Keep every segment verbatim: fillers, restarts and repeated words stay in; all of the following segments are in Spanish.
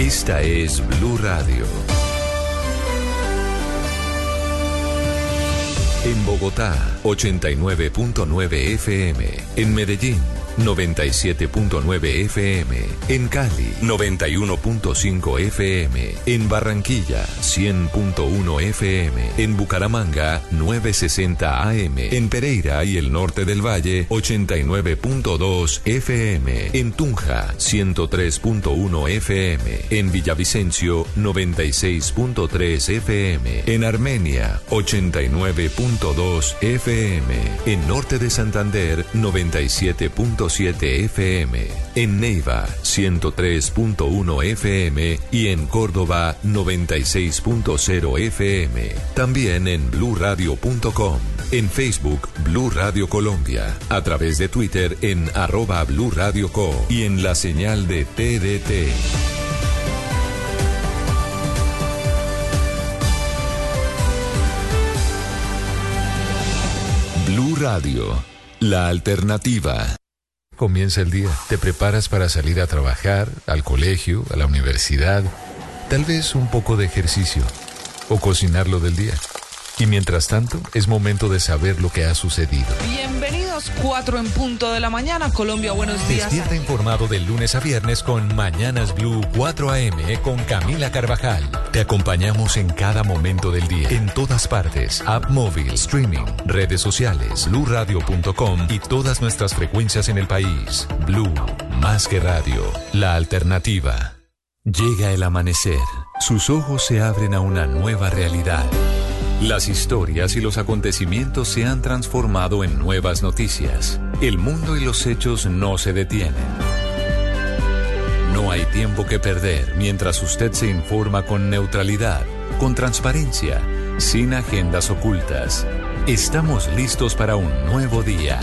Esta es Blue Radio. En Bogotá, ochenta y nueve punto nueve F M. En Medellín, noventa y siete punto nueve F M. En Cali, noventa y uno punto cinco F M. En Barranquilla, cien punto uno F M. En Bucaramanga, novecientos sesenta A M. En Pereira y el norte del Valle, ochenta y nueve punto dos F M. En Tunja, ciento tres punto uno F M. En Villavicencio, noventa y seis punto tres F M. En Armenia, ochenta y nueve punto dos F M. En Norte de Santander, noventa y siete punto siete F M. En Neiva, ciento tres punto uno F M. Y en Córdoba, noventa y seis punto cero F M. También en blue radio punto com. En Facebook, Blue Radio Colombia. A través de Twitter en arroba Blue Radio Co. Y en la señal de T D T. Blue Radio, la alternativa. Comienza el día, te preparas para salir a trabajar, al colegio, a la universidad, tal vez un poco de ejercicio o cocinar lo del día. Y mientras tanto, es momento de saber lo que ha sucedido. Bienvenidos, cuatro en punto de la mañana, Colombia, buenos días. Despierta informado de lunes a viernes con Mañanas Blue cuatro A M con Camila Carvajal. Te acompañamos en cada momento del día, en todas partes, app móvil, streaming, redes sociales, blue radio punto com y todas nuestras frecuencias en el país. Blue, más que radio, la alternativa. Llega el amanecer, sus ojos se abren a una nueva realidad. Las historias y los acontecimientos se han transformado en nuevas noticias. El mundo y los hechos no se detienen. No hay tiempo que perder mientras usted se informa con neutralidad, con transparencia, sin agendas ocultas. Estamos listos para un nuevo día.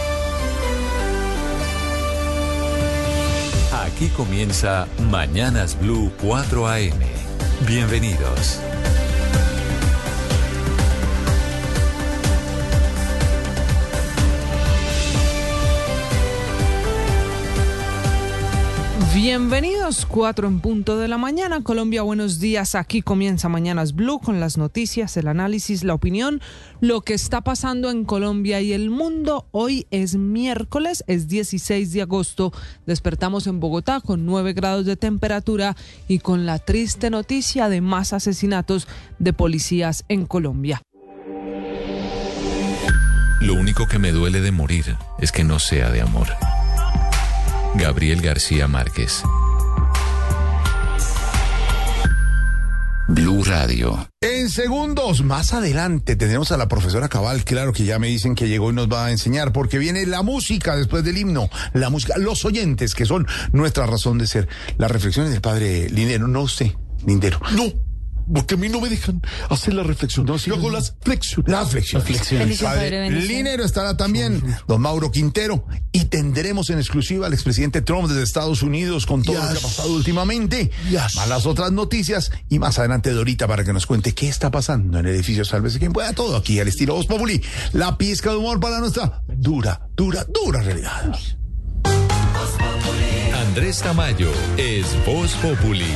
Aquí comienza Mañanas Blue cuatro A M. Bienvenidos. Bienvenidos, cuatro en punto de la mañana, Colombia, buenos días. Aquí comienza Mañanas Blue con las noticias, el análisis, la opinión, lo que está pasando en Colombia y el mundo. Hoy es miércoles, es dieciséis de agosto. Despertamos en Bogotá con nueve grados de temperatura y con la triste noticia de más asesinatos de policías en Colombia. Lo único que me duele de morir es que no sea de amor. Gabriel García Márquez. Blue Radio. En segundos, más adelante, tendremos a la profesora Cabal, claro que ya me dicen que llegó y nos va a enseñar, porque viene la música después del himno, la música, los oyentes, que son nuestra razón de ser. Las reflexiones del padre Lindero, no usted, Lindero. No. Porque a mí no me dejan hacer la reflexión. No, sí, Yo hago no. las flexiones. Las flexiones. Feliz Padre Linero estará también, don Mauro Quintero, y tendremos en exclusiva al expresidente Trump desde Estados Unidos con todo Yes. lo que ha pasado últimamente, Yes. más las otras noticias, y más adelante Dorita para que nos cuente qué está pasando en el edificio Sálvese quien pueda, todo aquí al estilo Voz Populi, la pizca de humor para nuestra dura, dura, dura realidad. Andrés Tamayo es Voz Populi.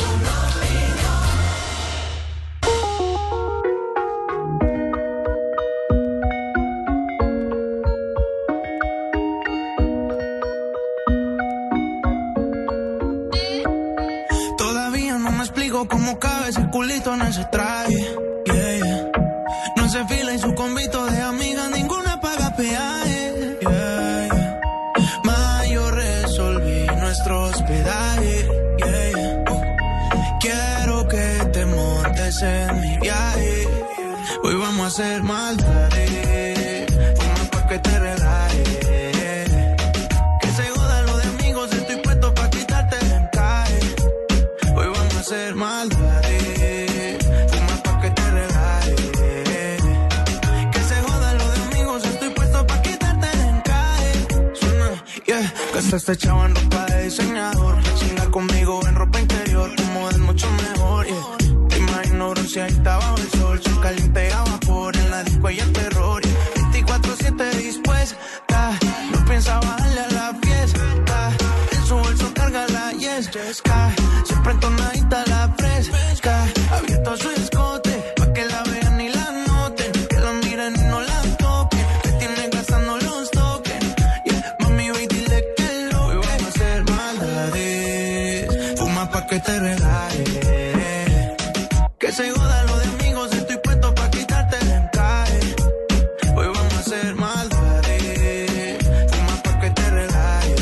Cómo cabe ese culito en ese traje, yeah, yeah. No se fila en su convito de amiga, ninguna paga peaje, yeah, yeah. Ma, yo resolví nuestro hospedaje, yeah, yeah. Quiero que te montes en mi viaje. Hoy vamos a hacer maldades, vamos pa' que te relajes. Que se jodan los de amigos, estoy puesto pa' quitarte el encaje. Hoy vamos a hacer maldades, fuma pa' que te relajes. Que se jodan los de amigos, estoy puesto pa' quitarte el encaje. Suena, yeah, gastaste chavo en ropa de diseñador, chingar conmigo en ropa interior, como es mucho mejor, yeah. Te imagino bronceadita bajo el sol, soy caliente a vapor, en la disco y el terror, yeah. veinticuatro siete dispuesta, no piensa bajarle a la fiesta, en su bolso carga la yes, fresca, siempre entonadita la fresca, abierto su escote, pa' que la vean y la noten, que la miren y no la toquen, que tiene gastando los toquen, yeah, mami, ve y dile que lo hoy vamos a hacer maldades, fuma pa' que te regale, que se joda lo de amigos, estoy puesto pa' quitarte el encaje, hoy vamos a hacer maldades, fuma pa' que te regale,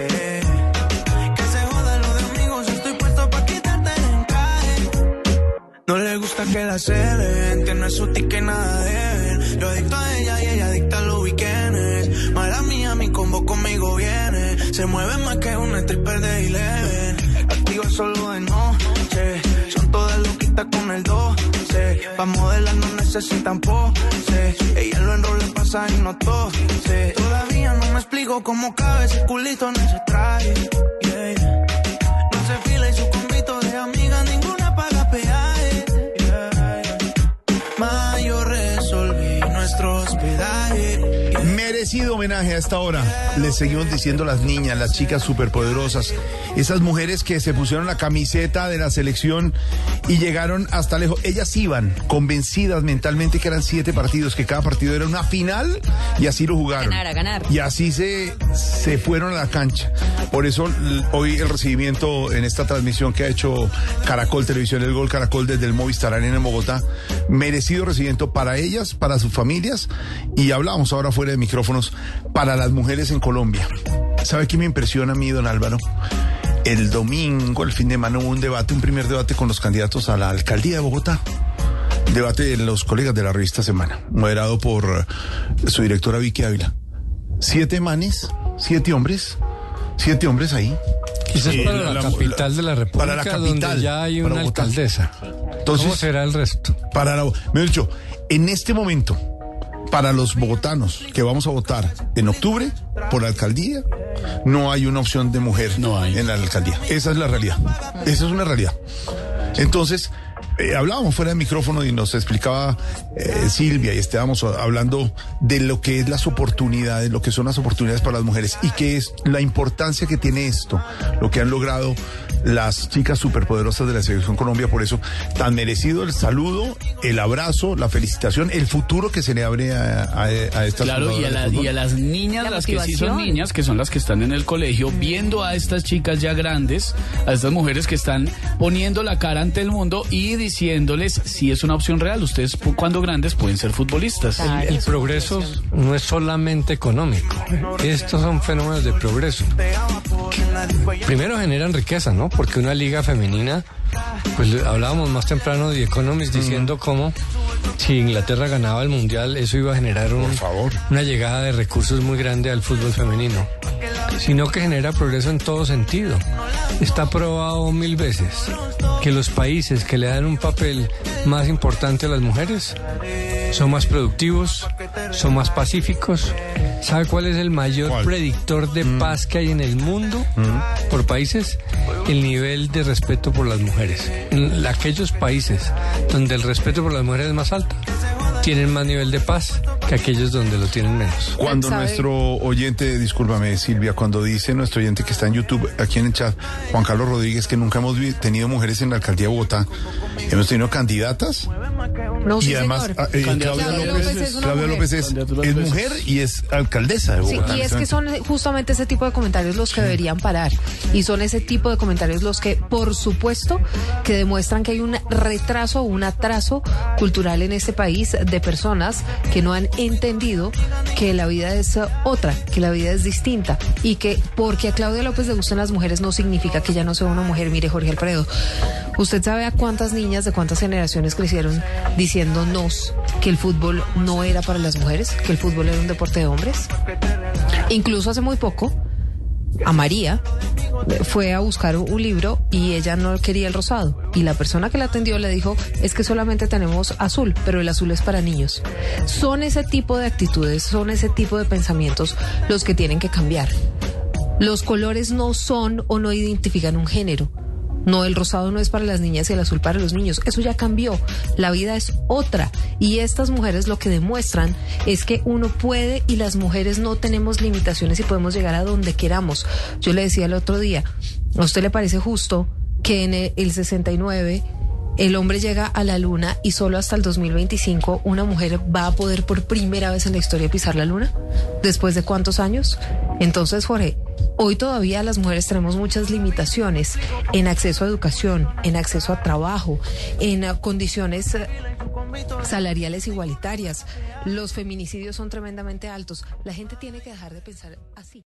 que se joda lo de amigos, estoy puesto pa' quitarte el encaje, no le gusta que la ceden, tiene su ticket nada deben, yo adicto a ella y ella adicta a los weekends, mala mía, mi combo conmigo viene, se mueve más que una stripper de Eleven, activa solo de noche, son todas loquitas con el doce, pa' modelar no necesitan pose, ella lo enrola, pasa y no tose, todavía no me explico cómo cabe ese culito en ese traje, yeah, yeah. No se fila y su convito de amiga, ninguna paga peaje, yeah, yeah. Ma, yo resolví nuestro hospedaje, yeah. Merecido homenaje a esta hora. Les seguimos diciendo las niñas, las chicas superpoderosas, esas mujeres que se pusieron la camiseta de la selección y llegaron hasta lejos. Ellas iban convencidas mentalmente que eran siete partidos, que cada partido era una final y así lo jugaron. Ganar, a ganar. Y así se, se fueron a la cancha. Por eso l- hoy el recibimiento en esta transmisión que ha hecho Caracol Televisión, el Gol Caracol desde el Movistar Arena en Bogotá, merecido recibimiento para ellas, para sus familias, y hablamos ahora fuera de micrófonos para las mujeres en Colombia. ¿Sabe qué me impresiona a mí, don Álvaro? El domingo, el fin de semana, hubo un debate, un primer debate con los candidatos a la alcaldía de Bogotá. Debate de los colegas de la revista Semana, moderado por su directora Vicky Ávila. Siete manes, siete hombres, siete hombres ahí. Quizás Sí, para la- la, la- capital de la República, para la capital, donde ya hay para una Bogotá. alcaldesa. Entonces, ¿Cómo será el resto? Para la, me he dicho, en este momento, para los bogotanos que vamos a votar en octubre por la alcaldía, no hay una opción de mujer No hay. en la alcaldía. Esa es la realidad. Esa es una realidad. Entonces, eh, hablábamos fuera de micrófono y nos explicaba eh, Silvia, y estábamos hablando de lo que es las oportunidades, lo que son las oportunidades para las mujeres y qué es la importancia que tiene esto, lo que han logrado las chicas superpoderosas de la Selección Colombia. Por eso, tan merecido el saludo, el abrazo, la felicitación, el futuro que se le abre a, a, a estas Claro, y a, jugadoras de la- fútbol. y a las niñas, La las que sí son motivación. niñas, que son las que están en el colegio, viendo a estas chicas ya grandes, a estas mujeres que están poniendo la cara ante el mundo y diciéndoles si es una opción real. Ustedes pu- cuando grandes pueden ser futbolistas. Claro. El progreso no es solamente económico. Estos son fenómenos de progreso. Primero generan riqueza, ¿no? Porque una liga femenina, pues hablábamos más temprano de Economist diciendo cómo si Inglaterra ganaba el Mundial, eso iba a generar un- Por favor. una llegada de recursos muy grande al fútbol femenino. Sino que genera progreso en todo sentido. Está probado mil veces que los países que le dan un papel más importante a las mujeres son más productivos, son más pacíficos. ¿Sabe cuál es el mayor ¿Cuál? predictor de paz que hay en el mundo por países? El nivel de respeto por las mujeres. En aquellos países donde el respeto por las mujeres es más alto, tienen más nivel de paz que aquellos donde lo tienen menos. Cuando ¿Sabe? nuestro oyente, discúlpame Silvia, cuando dice nuestro oyente que está en YouTube, aquí en el chat, Juan Carlos Rodríguez, que nunca hemos vi- tenido mujeres en la alcaldía de Bogotá, hemos tenido candidatas No, sí, y además señor. ah, eh, Claudia Claudia, López López, es una Claudia mujer. López es, Claudia López es es- mujer y es alcaldesa de Sí, Bogotá. y es que son justamente ese tipo de comentarios los que deberían parar. Y son ese tipo de comentarios los que, por supuesto, que demuestran que hay un retraso, un atraso cultural en este país de personas que no han entendido que la vida es otra, que la vida es distinta. Y que porque a Claudia López le gustan las mujeres no significa que ella no sea una mujer. Mire, Jorge Alfredo, ¿usted sabe a cuántas niñas de cuántas generaciones crecieron diciéndonos que el fútbol no era para las mujeres, que el fútbol era un deporte de hombres? Incluso hace muy poco, a María fue a buscar un libro y ella no quería el rosado. Y la persona que la atendió le dijo, es que solamente tenemos azul, pero el azul es para niños. Son ese tipo de actitudes, son ese tipo de pensamientos los que tienen que cambiar. Los colores no son o no identifican un género. No, el rosado no es para las niñas y el azul para los niños. Eso ya cambió. La vida es otra. Y estas mujeres lo que demuestran es que uno puede y las mujeres no tenemos limitaciones y podemos llegar a donde queramos. Yo le decía el otro día, ¿A usted le parece justo que en el sesenta y nueve el hombre llega a la luna y solo hasta el dos mil veinticinco una mujer va a poder por primera vez en la historia pisar la luna? ¿Después de cuántos años? Entonces, Jorge, hoy todavía las mujeres tenemos muchas limitaciones en acceso a educación, en acceso a trabajo, en condiciones salariales igualitarias. Los feminicidios son tremendamente altos. La gente tiene que dejar de pensar así.